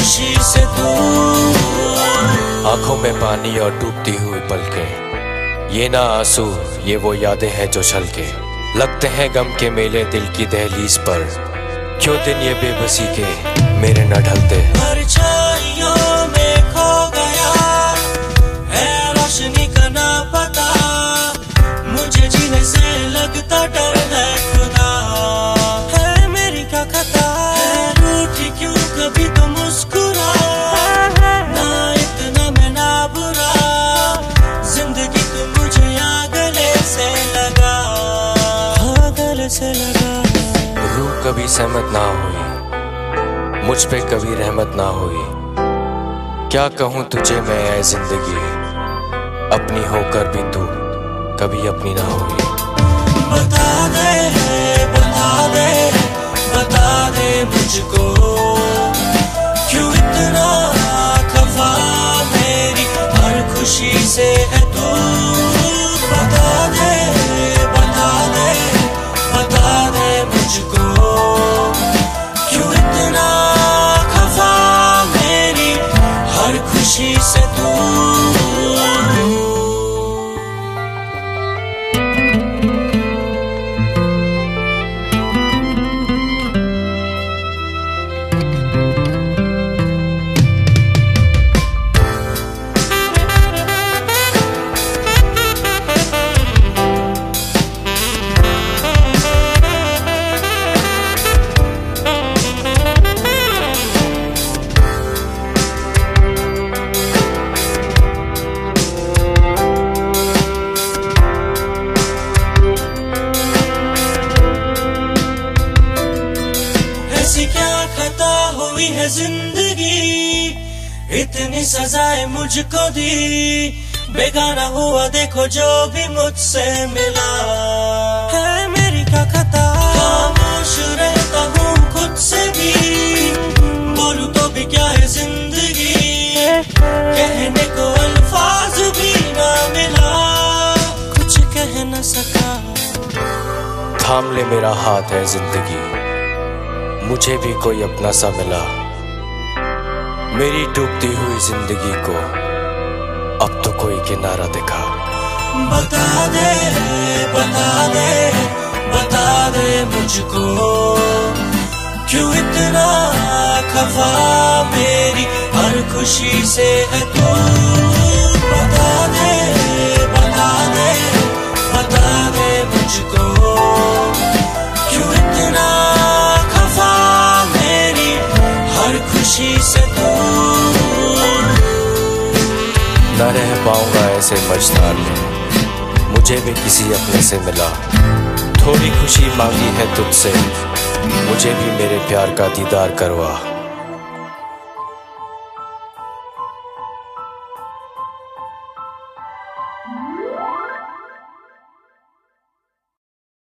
खुशी से दूर। आंखों में पानी और डूबती हुई पलकें, ये ना आंसू ये वो यादें हैं जो छलके। लगते हैं गम के मेले दिल की दहलीज पर, क्यों दिन ये बेबसी के मेरे न ढलते। परछाइयों में खो गया है रोशनी का ना पता, मुझे जीने से लगता डर है खुदा। है मेरी क्या खता है, रूठी क्यों कभी तो मुस्कुरा, ना इतना मैं ना बुरा, जिंदगी तो मुझे यहाँ गले से लगा, हाँ गले से लगा। रूह कभी सहमत ना हुई, मुझ पे कभी रहमत ना हुई, क्या कहूँ तुझे मैं ऐ जिंदगी, अपनी होकर भी तू कभी अपनी ना हुई। बता दे बता दे बता दे मुझको, क्यों इतना खफा मेरी हर खुशी से है तू। बता दे बता दे बता दे मुझको, क्यों इतना खफा मेरी हर खुशी से तू। क्या खता हुई है जिंदगी, इतनी सजाएं मुझको दी, बेगाना हुआ देखो जो भी मुझसे मिला। है मेरी क्या खता, खामोश रहता हूँ खुद से भी, बोलूं तो भी क्या है जिंदगी, कहने को अल्फाज भी ना मिला, कुछ कह न सका। थाम ले मेरा हाथ है जिंदगी, मुझे भी कोई अपना सा मिला, मेरी डूबती हुई जिंदगी को अब तो कोई किनारा दिखा। बता दे बता दे बता दे मुझको, क्यों इतना खफा मेरी हर खुशी से है तू। बता दे बता दे बता दे मुझको, क्यों इतना खुशी से दूर। न रह पाऊंगा ऐसे मझधार में, मुझे भी किसी अपने से मिला, थोड़ी खुशी मांगी है तुझसे, मुझे भी मेरे प्यार का दीदार करवा।